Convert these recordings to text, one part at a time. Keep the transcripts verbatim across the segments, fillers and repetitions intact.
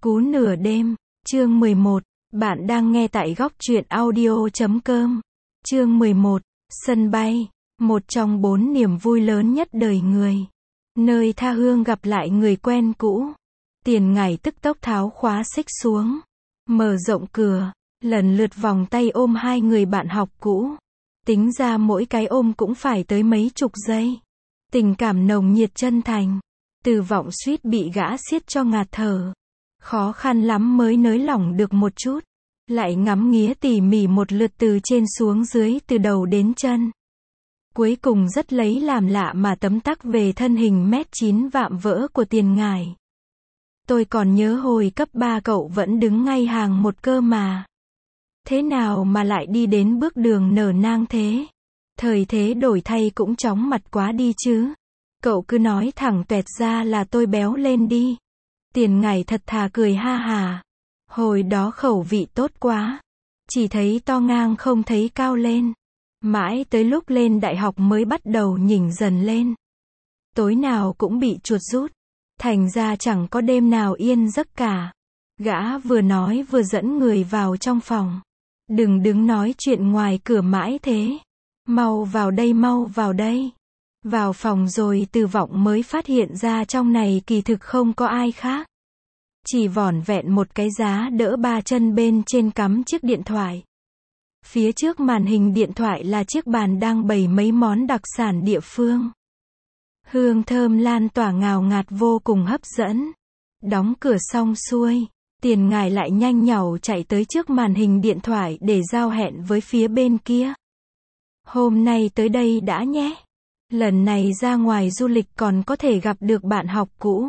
Cú nửa đêm, chương mười một, bạn đang nghe tại góc truyện audio chấm com. Chương mười một, sân bay, một trong bốn niềm vui lớn nhất đời người. Nơi tha hương gặp lại người quen cũ. Tiền Ngải tức tốc tháo khóa xích xuống, mở rộng cửa, lần lượt vòng tay ôm hai người bạn học cũ. Tính ra mỗi cái ôm cũng phải tới mấy chục giây. Tình cảm nồng nhiệt chân thành. Từ Vọng suýt bị gã siết cho ngạt thở. Khó khăn lắm mới nới lỏng được một chút. Lại ngắm nghía tỉ mỉ một lượt từ trên xuống dưới, từ đầu đến chân. Cuối cùng rất lấy làm lạ mà tấm tắc về thân hình mét chín vạm vỡ của Tiền Ngải. Tôi còn nhớ hồi cấp ba cậu vẫn đứng ngay hàng một cơ mà. Thế nào mà lại đi đến bước đường nở nang thế? Thời thế đổi thay cũng chóng mặt quá đi chứ. Cậu cứ nói thẳng toẹt ra là tôi béo lên đi. Tiền Ngải thật thà cười ha hà. Hồi đó khẩu vị tốt quá. Chỉ thấy to ngang không thấy cao lên. Mãi tới lúc lên đại học mới bắt đầu nhỉnh dần lên. Tối nào cũng bị chuột rút. Thành ra chẳng có đêm nào yên giấc cả. Gã vừa nói vừa dẫn người vào trong phòng. Đừng đứng nói chuyện ngoài cửa mãi thế. Mau vào đây, mau vào đây. Vào phòng rồi Từ Vọng mới phát hiện ra trong này kỳ thực không có ai khác. Chỉ vỏn vẹn một cái giá đỡ ba chân bên trên cắm chiếc điện thoại. Phía trước màn hình điện thoại là chiếc bàn đang bày mấy món đặc sản địa phương. Hương thơm lan tỏa ngào ngạt vô cùng hấp dẫn. Đóng cửa xong xuôi, Tiền Ngải lại nhanh nhảu chạy tới trước màn hình điện thoại để giao hẹn với phía bên kia. Hôm nay tới đây đã nhé. Lần này ra ngoài du lịch còn có thể gặp được bạn học cũ.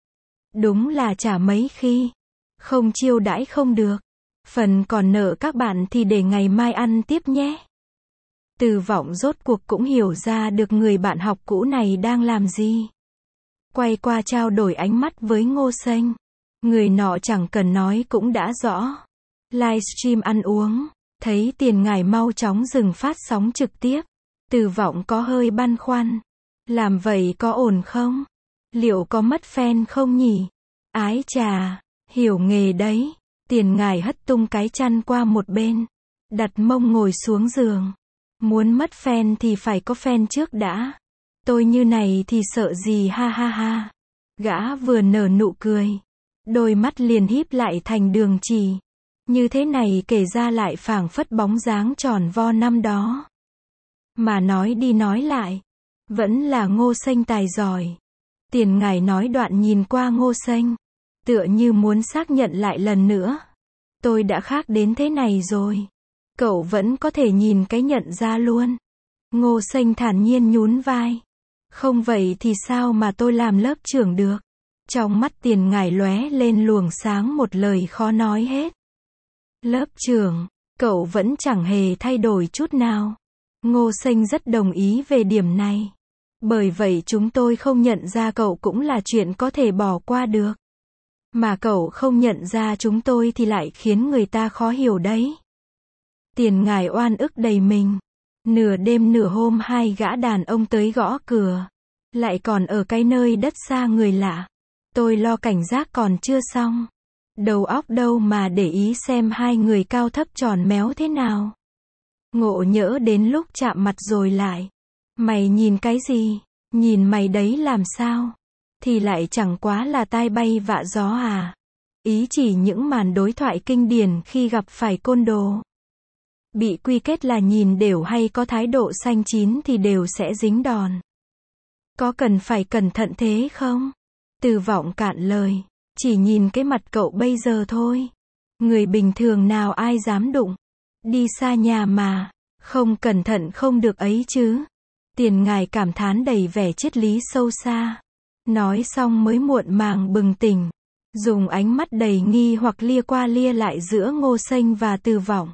Đúng là chả mấy khi. Không chiêu đãi không được. Phần còn nợ các bạn thì để ngày mai ăn tiếp nhé. Từ Vọng rốt cuộc cũng hiểu ra được người bạn học cũ này đang làm gì. Quay qua trao đổi ánh mắt với Ngô Xanh. Người nọ chẳng cần nói cũng đã rõ. Livestream ăn uống. Thấy Tiền Ngải mau chóng dừng phát sóng trực tiếp. Từ Vọng có hơi băn khoăn. Làm vậy có ổn không? Liệu có mất fan không nhỉ? Ái chà, hiểu nghề đấy. Tiền Ngải hất tung cái chăn qua một bên. Đặt mông ngồi xuống giường. Muốn mất fan thì phải có fan trước đã. Tôi như này thì sợ gì ha ha ha. Gã vừa nở nụ cười. Đôi mắt liền híp lại thành đường chỉ. Như thế này kể ra lại phảng phất bóng dáng tròn vo năm đó. Mà nói đi nói lại. Vẫn là Ngô Xanh tài giỏi. Tiền Ngải nói đoạn nhìn qua Ngô Xanh. Tựa như muốn xác nhận lại lần nữa. Tôi đã khác đến thế này rồi. Cậu vẫn có thể nhìn cái nhận ra luôn. Ngô Xanh thản nhiên nhún vai. Không vậy thì sao mà tôi làm lớp trưởng được. Trong mắt Tiền Ngải lóe lên luồng sáng, một lời khó nói hết. Lớp trưởng, cậu vẫn chẳng hề thay đổi chút nào. Ngô Xanh rất đồng ý về điểm này. Bởi vậy chúng tôi không nhận ra cậu cũng là chuyện có thể bỏ qua được. Mà cậu không nhận ra chúng tôi thì lại khiến người ta khó hiểu đấy. Tiền Ngải oan ức đầy mình. Nửa đêm nửa hôm hai gã đàn ông tới gõ cửa. Lại còn ở cái nơi đất xa người lạ. Tôi lo cảnh giác còn chưa xong. Đầu óc đâu mà để ý xem hai người cao thấp tròn méo thế nào. Ngộ nhỡ đến lúc chạm mặt rồi lại. Mày nhìn cái gì? Nhìn mày đấy làm sao? Thì lại chẳng quá là tai bay vạ gió à. Ý chỉ những màn đối thoại kinh điển khi gặp phải côn đồ. Bị quy kết là nhìn đều hay có thái độ xanh chín thì đều sẽ dính đòn. Có cần phải cẩn thận thế không? Từ Vọng cạn lời. Chỉ nhìn cái mặt cậu bây giờ thôi. Người bình thường nào ai dám đụng. Đi xa nhà mà. Không cẩn thận không được ấy chứ. Tiền Ngải cảm thán đầy vẻ triết lý sâu xa. Nói xong mới muộn màng bừng tỉnh. Dùng ánh mắt đầy nghi hoặc lia qua lia lại giữa Ngô Xanh và Từ Vọng.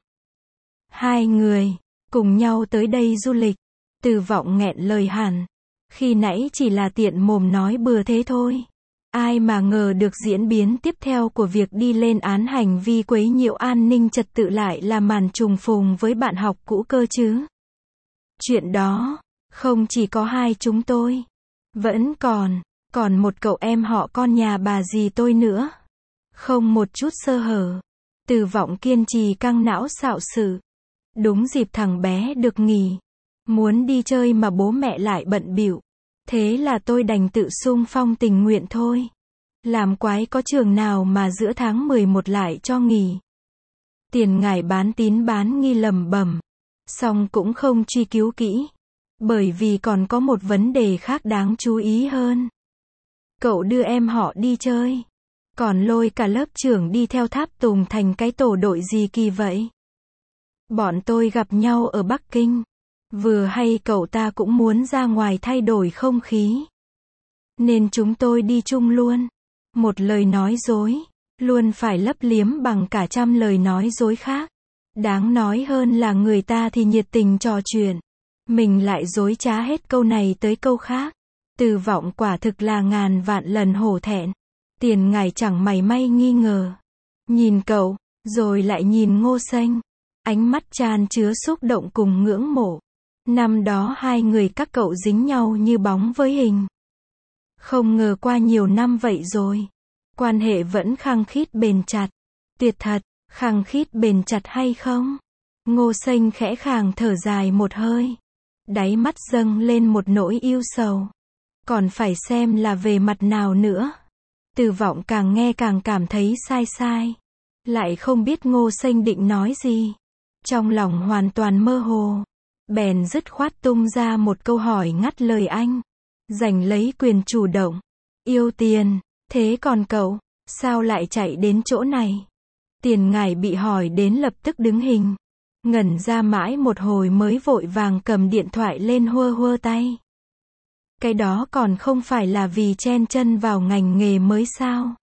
Hai người, cùng nhau tới đây du lịch. Từ Vọng nghẹn lời hẳn. Khi nãy chỉ là tiện mồm nói bừa thế thôi. Ai mà ngờ được diễn biến tiếp theo của việc đi lên án hành vi quấy nhiễu an ninh trật tự lại là màn trùng phùng với bạn học cũ cơ chứ. Chuyện đó, không chỉ có hai chúng tôi. Vẫn còn, còn một cậu em họ con nhà bà dì tôi nữa. Không một chút sơ hở. Từ Vọng kiên trì căng não xạo sự. Đúng dịp thằng bé được nghỉ. Muốn đi chơi mà bố mẹ lại bận bịu. Thế là tôi đành tự xung phong tình nguyện thôi. Làm quái có trường nào mà giữa tháng mười một lại cho nghỉ. Tiền Ngải bán tín bán nghi lầm bầm. Xong cũng không truy cứu kỹ. Bởi vì còn có một vấn đề khác đáng chú ý hơn. Cậu đưa em họ đi chơi. Còn lôi cả lớp trưởng đi theo Tháp Tùng thành cái tổ đội gì kỳ vậy? Bọn tôi gặp nhau ở Bắc Kinh. Vừa hay cậu ta cũng muốn ra ngoài thay đổi không khí. Nên chúng tôi đi chung luôn. Một lời nói dối. Luôn phải lấp liếm bằng cả trăm lời nói dối khác. Đáng nói hơn là người ta thì nhiệt tình trò chuyện. Mình lại dối trá hết câu này tới câu khác. Từ Vọng quả thực là ngàn vạn lần hổ thẹn. Tiền Ngải chẳng mảy may nghi ngờ. Nhìn cậu, rồi lại nhìn Ngô Xanh. Ánh mắt tràn chứa xúc động cùng ngưỡng mộ. Năm đó hai người các cậu dính nhau như bóng với hình. Không ngờ qua nhiều năm vậy rồi. Quan hệ vẫn khăng khít bền chặt. Tuyệt thật, khăng khít bền chặt hay không? Ngô Xanh khẽ khàng thở dài một hơi. Đáy mắt dâng lên một nỗi ưu sầu. Còn phải xem là về mặt nào nữa. Từ Vọng càng nghe càng cảm thấy sai sai. Lại không biết Ngô Xanh định nói gì. Trong lòng hoàn toàn mơ hồ. Bèn dứt khoát tung ra một câu hỏi ngắt lời anh. Giành lấy quyền chủ động. Yêu Tiền, thế còn cậu, sao lại chạy đến chỗ này? Tiền Ngải bị hỏi đến lập tức đứng hình. Ngẩn ra mãi một hồi mới vội vàng cầm điện thoại lên hua hua tay. Cái đó còn không phải là vì chen chân vào ngành nghề mới sao?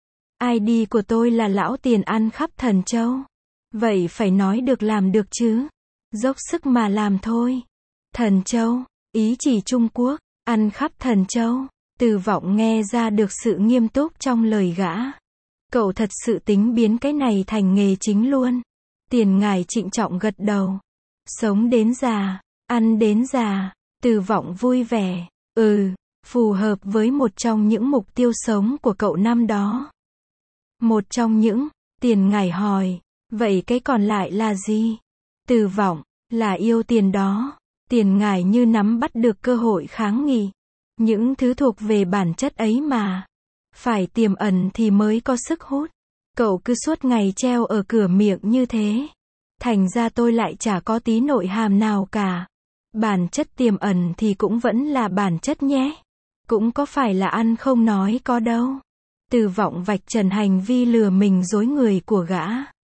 i đê của tôi là lão Tiền ăn khắp Thần Châu. Vậy phải nói được làm được chứ. Dốc sức mà làm thôi. Thần Châu, ý chỉ Trung Quốc, ăn khắp Thần Châu. Từ Vọng nghe ra được sự nghiêm túc trong lời gã. Cậu thật sự tính biến cái này thành nghề chính luôn. Tiền Ngải trịnh trọng gật đầu. Sống đến già, ăn đến già. Từ Vọng vui vẻ. Ừ, phù hợp với một trong những mục tiêu sống của cậu năm đó. Một trong những, Tiền Ngải hỏi. Vậy cái còn lại là gì? Từ Vọng, là yêu tiền đó. Tiền Ngải như nắm bắt được cơ hội kháng nghị. Những thứ thuộc về bản chất ấy mà. Phải tiềm ẩn thì mới có sức hút. Cậu cứ suốt ngày treo ở cửa miệng như thế. Thành ra tôi lại chả có tí nội hàm nào cả. Bản chất tiềm ẩn thì cũng vẫn là bản chất nhé. Cũng có phải là ăn không nói có đâu. Từ Vọng vạch trần hành vi lừa mình dối người của gã.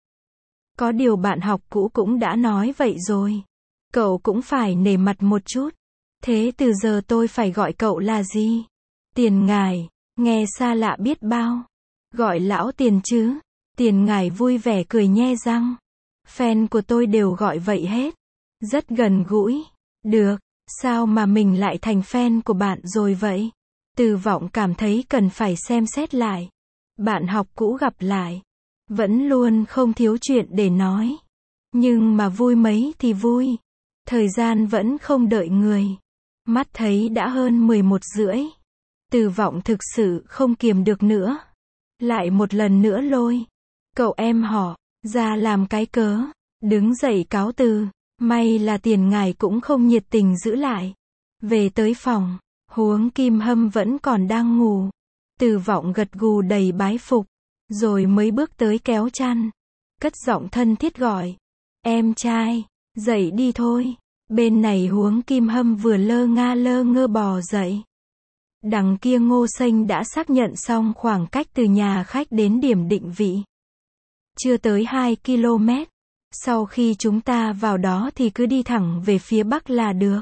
Có điều bạn học cũ cũng đã nói vậy rồi. Cậu cũng phải nể mặt một chút. Thế từ giờ tôi phải gọi cậu là gì? Tiền Ngải, nghe xa lạ biết bao. Gọi lão Tiền chứ. Tiền Ngải vui vẻ cười nhe răng. Fan của tôi đều gọi vậy hết. Rất gần gũi. Được, sao mà mình lại thành fan của bạn rồi vậy? Từ Vọng cảm thấy cần phải xem xét lại. Bạn học cũ gặp lại. Vẫn luôn không thiếu chuyện để nói. Nhưng mà vui mấy thì vui. Thời gian vẫn không đợi người. Mắt thấy đã hơn mười một rưỡi. Từ Vọng thực sự không kiềm được nữa. Lại một lần nữa lôi cậu em họ ra làm cái cớ. Đứng dậy cáo từ. May là Tiền Ngải cũng không nhiệt tình giữ lại. Về tới phòng. Huống Kim Hâm vẫn còn đang ngủ. Từ Vọng gật gù đầy bái phục. Rồi mới bước tới kéo chăn. Cất giọng thân thiết gọi. Em trai, dậy đi thôi. Bên này Huống Kim Hâm vừa lơ nga lơ ngơ bò dậy. Đằng kia Ngô Xanh đã xác nhận xong khoảng cách từ nhà khách đến điểm định vị. Chưa tới hai ki lô mét. Sau khi chúng ta vào đó thì cứ đi thẳng về phía bắc là được.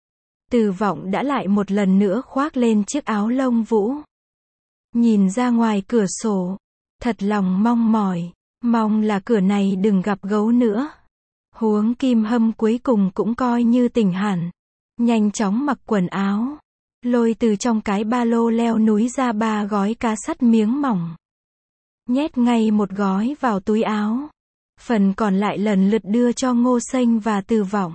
Từ Vọng đã lại một lần nữa khoác lên chiếc áo lông vũ. Nhìn ra ngoài cửa sổ. Thật lòng mong mỏi. Mong là cửa này đừng gặp gấu nữa. Huống Kim Hâm cuối cùng cũng coi như tỉnh hẳn. Nhanh chóng mặc quần áo. Lôi từ trong cái ba lô leo núi ra ba gói cá sắt miếng mỏng. Nhét ngay một gói vào túi áo. Phần còn lại lần lượt đưa cho Ngô Xanh và Từ Vọng.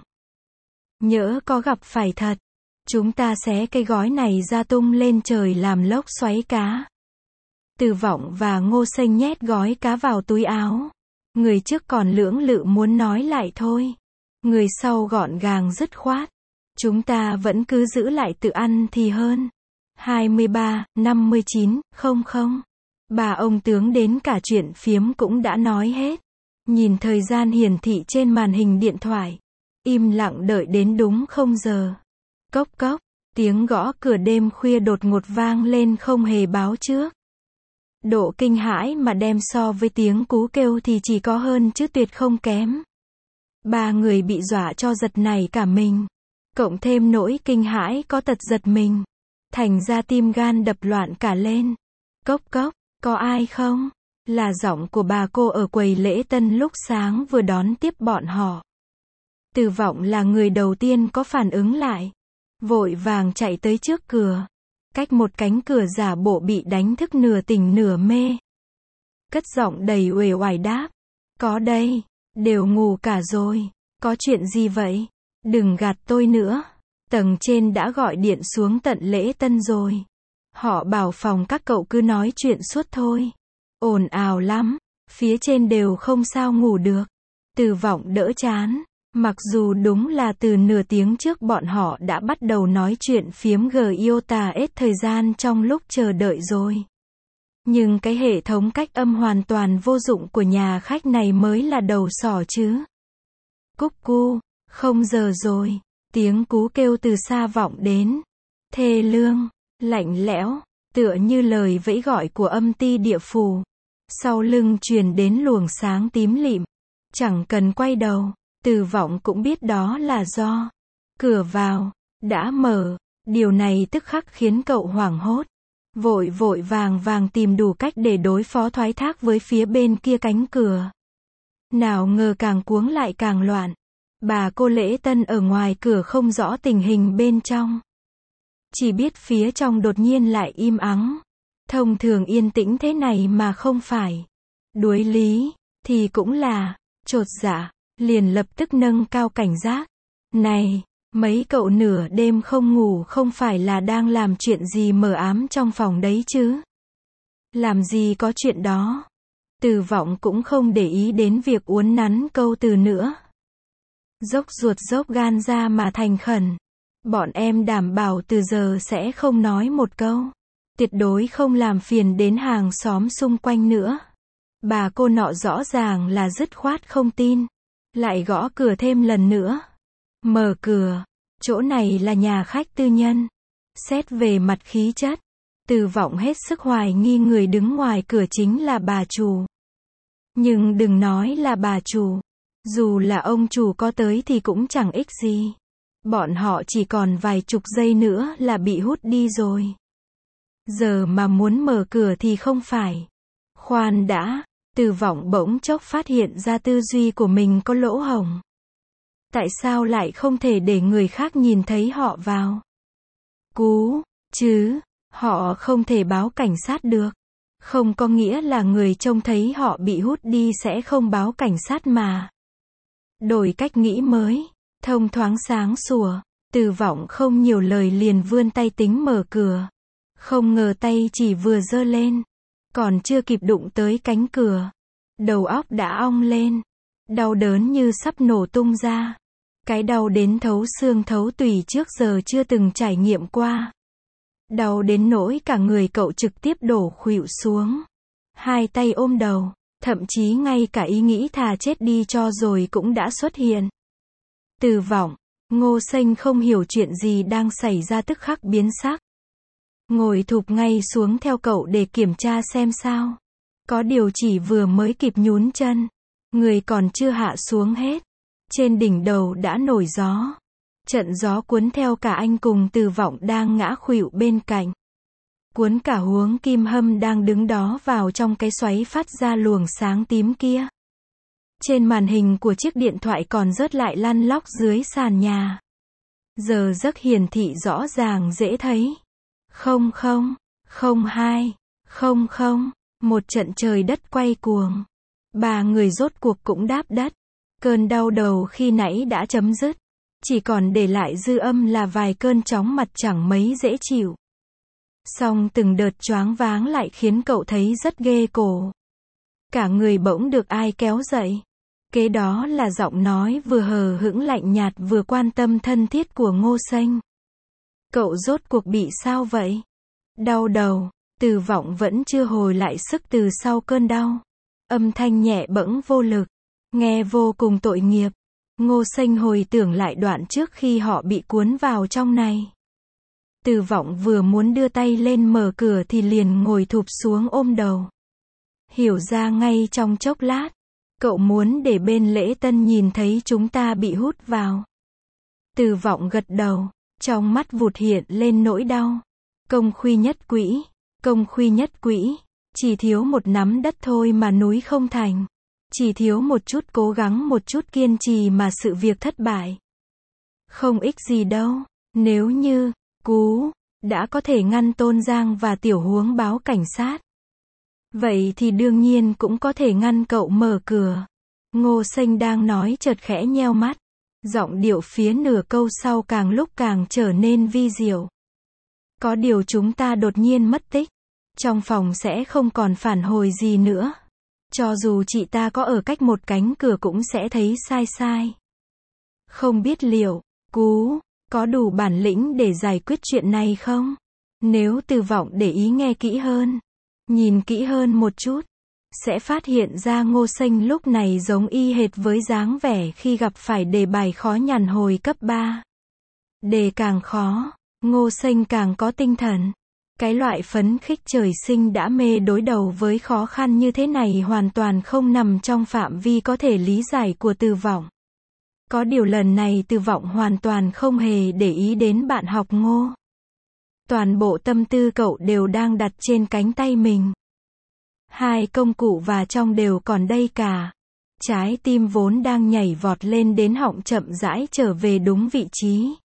Nhỡ có gặp phải thật. Chúng ta xé cái gói này ra tung lên trời làm lốc xoáy cá. Từ Vọng và Ngô Xanh nhét gói cá vào túi áo. Người trước còn lưỡng lự muốn nói lại thôi. Người sau gọn gàng dứt khoát. Chúng ta vẫn cứ giữ lại tự ăn thì hơn. hai mươi ba, năm mươi chín, không không. Bà ông tướng đến cả chuyện phiếm cũng đã nói hết. Nhìn thời gian hiển thị trên màn hình điện thoại. Im lặng đợi đến đúng không giờ. Cốc cốc, tiếng gõ cửa đêm khuya đột ngột vang lên không hề báo trước. Độ kinh hãi mà đem so với tiếng cú kêu thì chỉ có hơn chứ tuyệt không kém. Ba người bị dọa cho giật nảy cả mình. Cộng thêm nỗi kinh hãi có tật giật mình. Thành ra tim gan đập loạn cả lên. Cốc cốc, có ai không? Là giọng của bà cô ở quầy lễ tân lúc sáng vừa đón tiếp bọn họ. Từ Vọng là người đầu tiên có phản ứng lại. Vội vàng chạy tới trước cửa. Cách một cánh cửa giả bộ bị đánh thức nửa tỉnh nửa mê. Cất giọng đầy uể oải đáp. Có đây, đều ngủ cả rồi. Có chuyện gì vậy? Đừng gạt tôi nữa. Tầng trên đã gọi điện xuống tận lễ tân rồi. Họ bảo phòng các cậu cứ nói chuyện suốt thôi. Ồn ào lắm. Phía trên đều không sao ngủ được. Từ Vọng đỡ chán. Mặc dù đúng là từ nửa tiếng trước bọn họ đã bắt đầu nói chuyện phiếm g iota hết thời gian trong lúc chờ đợi rồi. Nhưng cái hệ thống cách âm hoàn toàn vô dụng của nhà khách này mới là đầu sỏ chứ. Cúc cu, không giờ rồi. Tiếng cú kêu từ xa vọng đến. Thê lương, lạnh lẽo, tựa như lời vẫy gọi của âm ti địa phủ. Sau lưng truyền đến luồng sáng tím lịm. Chẳng cần quay đầu. Từ Vọng cũng biết đó là do cửa vào đã mở. Điều này tức khắc khiến cậu hoảng hốt. Vội vội vàng vàng tìm đủ cách để đối phó thoái thác với phía bên kia cánh cửa. Nào ngờ càng cuống lại càng loạn. Bà cô lễ tân ở ngoài cửa không rõ tình hình bên trong. Chỉ biết phía trong đột nhiên lại im ắng. Thông thường yên tĩnh thế này mà không phải đuối lý, thì cũng là chột dạ. Liền lập tức nâng cao cảnh giác. Này, mấy cậu nửa đêm không ngủ không phải là đang làm chuyện gì mờ ám trong phòng đấy chứ? Làm gì có chuyện đó. Từ Vọng cũng không để ý đến việc uốn nắn câu từ nữa. Dốc ruột dốc gan ra mà thành khẩn. Bọn em đảm bảo từ giờ sẽ không nói một câu. Tuyệt đối không làm phiền đến hàng xóm xung quanh nữa. Bà cô nọ rõ ràng là dứt khoát không tin. Lại gõ cửa thêm lần nữa. Mở cửa. Chỗ này là nhà khách tư nhân. Xét về mặt khí chất. Từ Vọng hết sức hoài nghi người đứng ngoài cửa chính là bà chủ. Nhưng đừng nói là bà chủ. Dù là ông chủ có tới thì cũng chẳng ích gì. Bọn họ chỉ còn vài chục giây nữa là bị hút đi rồi. Giờ mà muốn mở cửa thì không phải. Khoan đã. Từ Vọng bỗng chốc phát hiện ra tư duy của mình có lỗ hổng. Tại sao lại không thể để người khác nhìn thấy họ vào? Cú, chứ, họ không thể báo cảnh sát được. Không có nghĩa là người trông thấy họ bị hút đi sẽ không báo cảnh sát mà. Đổi cách nghĩ mới, thông thoáng sáng sủa, Từ Vọng không nhiều lời liền vươn tay tính mở cửa. Không ngờ tay chỉ vừa giơ lên. Còn chưa kịp đụng tới cánh cửa. Đầu óc đã ong lên. Đau đớn như sắp nổ tung ra. Cái đau đến thấu xương thấu tủy trước giờ chưa từng trải nghiệm qua. Đau đến nỗi cả người cậu trực tiếp đổ khuỵu xuống. Hai tay ôm đầu. Thậm chí ngay cả ý nghĩ thà chết đi cho rồi cũng đã xuất hiện. Từ Vọng, Ngô Xanh không hiểu chuyện gì đang xảy ra tức khắc biến sắc. Ngồi thụp ngay xuống theo cậu để kiểm tra xem sao. Có điều chỉ vừa mới kịp nhún chân. Người còn chưa hạ xuống hết. Trên đỉnh đầu đã nổi gió. Trận gió cuốn theo cả anh cùng Từ Vọng đang ngã khuỵu bên cạnh. Cuốn cả Huống Kim Hâm đang đứng đó vào trong cái xoáy phát ra luồng sáng tím kia. Trên màn hình của chiếc điện thoại còn rớt lại lăn lóc dưới sàn nhà. Giờ giấc hiển thị rõ ràng dễ thấy. Không không, không hai, không không, một trận trời đất quay cuồng. Ba người rốt cuộc cũng đáp đất. Cơn đau đầu khi nãy đã chấm dứt. Chỉ còn để lại dư âm là vài cơn chóng mặt chẳng mấy dễ chịu. Song từng đợt choáng váng lại khiến cậu thấy rất ghê cổ. Cả người bỗng được ai kéo dậy. Kế đó là giọng nói vừa hờ hững lạnh nhạt vừa quan tâm thân thiết của Ngô Xanh. Cậu rốt cuộc bị sao vậy? Đau đầu. Từ Vọng vẫn chưa hồi lại sức từ sau cơn đau. Âm thanh nhẹ bẫng vô lực. Nghe vô cùng tội nghiệp. Ngô Xanh hồi tưởng lại đoạn trước khi họ bị cuốn vào trong này. Từ Vọng vừa muốn đưa tay lên mở cửa thì liền ngồi thụp xuống ôm đầu. Hiểu ra ngay trong chốc lát. Cậu muốn để bên lễ tân nhìn thấy chúng ta bị hút vào. Từ Vọng gật đầu. Trong mắt vụt hiện lên nỗi đau. Công khuy nhất quỹ. Công khuy nhất quỹ. Chỉ thiếu một nắm đất thôi mà núi không thành. Chỉ thiếu một chút cố gắng một chút kiên trì mà sự việc thất bại. Không ích gì đâu. Nếu như, Cú, đã có thể ngăn Tôn Giang và Tiểu Huống báo cảnh sát. Vậy thì đương nhiên cũng có thể ngăn cậu mở cửa. Ngô Xanh đang nói chợt khẽ nheo mắt. Giọng điệu phía nửa câu sau càng lúc càng trở nên vi diệu. Có điều chúng ta đột nhiên mất tích. Trong phòng sẽ không còn phản hồi gì nữa. Cho dù chị ta có ở cách một cánh cửa cũng sẽ thấy sai sai. Không biết liệu, Cú, có đủ bản lĩnh để giải quyết chuyện này không? Nếu Từ Vọng để ý nghe kỹ hơn, nhìn kỹ hơn một chút, sẽ phát hiện ra Ngô Xanh lúc này giống y hệt với dáng vẻ khi gặp phải đề bài khó nhằn hồi cấp ba. Đề càng khó, Ngô Xanh càng có tinh thần. Cái loại phấn khích trời sinh đã mê đối đầu với khó khăn như thế này hoàn toàn không nằm trong phạm vi có thể lý giải của Từ Vọng. Có điều lần này Từ Vọng hoàn toàn không hề để ý đến bạn học Ngô. Toàn bộ tâm tư cậu đều đang đặt trên cánh tay mình. Hai công cụ và trong đều còn đây cả. Trái tim vốn đang nhảy vọt lên đến họng chậm rãi trở về đúng vị trí.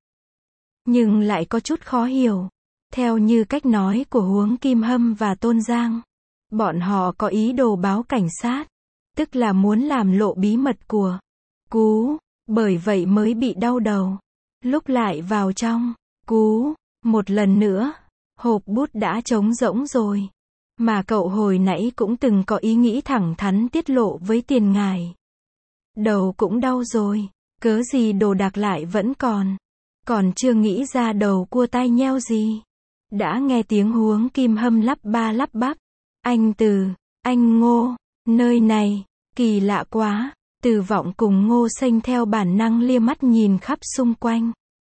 Nhưng lại có chút khó hiểu. Theo như cách nói của Huống Kim Hâm và Tôn Giang, bọn họ có ý đồ báo cảnh sát, tức là muốn làm lộ bí mật của Cú, bởi vậy mới bị đau đầu. Lúc lại vào trong Cú, một lần nữa, hộp bút đã trống rỗng rồi. Mà cậu hồi nãy cũng từng có ý nghĩ thẳng thắn tiết lộ với Tiền Ngài. Đầu cũng đau rồi, cớ gì đồ đạc lại vẫn còn. Còn chưa nghĩ ra đầu cua tai nheo gì. Đã nghe tiếng Huống Kim Hâm lắp ba lắp bắp. Anh Từ, anh Ngô, nơi này, kỳ lạ quá. Từ Vọng cùng Ngô Xanh theo bản năng lia mắt nhìn khắp xung quanh.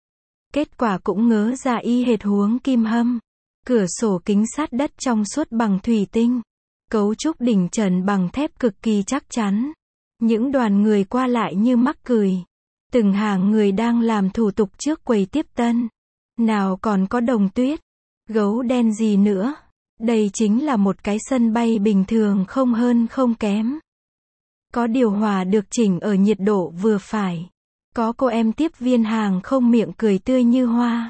Kết quả cũng ngớ ra y hệt Huống Kim Hâm. Cửa sổ kính sát đất trong suốt bằng thủy tinh. Cấu trúc đỉnh trần bằng thép cực kỳ chắc chắn. Những đoàn người qua lại như mắc cười. Từng hàng người đang làm thủ tục trước quầy tiếp tân. Nào còn có Đồng Tuyết, gấu đen gì nữa. Đây chính là một cái sân bay bình thường không hơn không kém. Có điều hòa được chỉnh ở nhiệt độ vừa phải. Có cô em tiếp viên hàng không miệng cười tươi như hoa.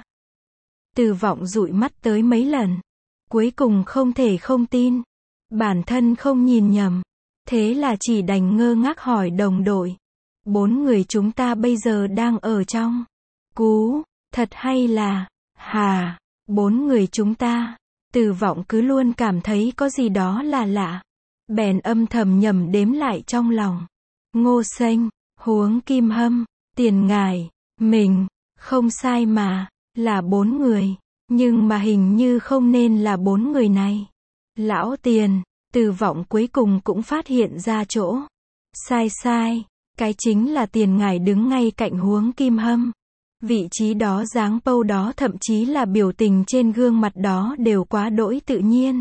Từ Vọng dụi mắt tới mấy lần. Cuối cùng không thể không tin. Bản thân không nhìn nhầm. Thế là chỉ đành ngơ ngác hỏi đồng đội. Bốn người chúng ta bây giờ đang ở trong Cú, thật hay là, hà, bốn người chúng ta. Từ Vọng cứ luôn cảm thấy có gì đó là lạ. Bèn âm thầm nhầm đếm lại trong lòng. Ngô Xanh, Huống Kim Hâm, Tiền Ngài, mình, không sai mà, là bốn người. Nhưng mà hình như không nên là bốn người này. Lão Tiền, Từ Vọng cuối cùng cũng phát hiện ra chỗ. Sai sai, cái chính là Tiền Ngài đứng ngay cạnh Huống Kim Hâm. Vị trí đó dáng pâu đó thậm chí là biểu tình trên gương mặt đó đều quá đỗi tự nhiên.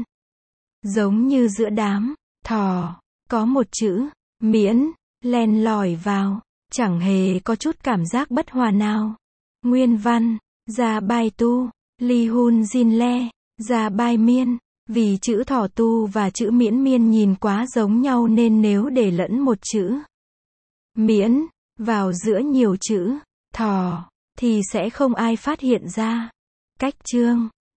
Giống như giữa đám thò, có một chữ, miễn, len lỏi vào, chẳng hề có chút cảm giác bất hòa nào. Nguyên văn, Gia Bai Tu, Li Hun Jin Le, Gia Bai Miên, vì chữ thỏ tu và chữ miễn miên nhìn quá giống nhau nên nếu để lẫn một chữ miễn vào giữa nhiều chữ thỏ thì sẽ không ai phát hiện ra. Cách chương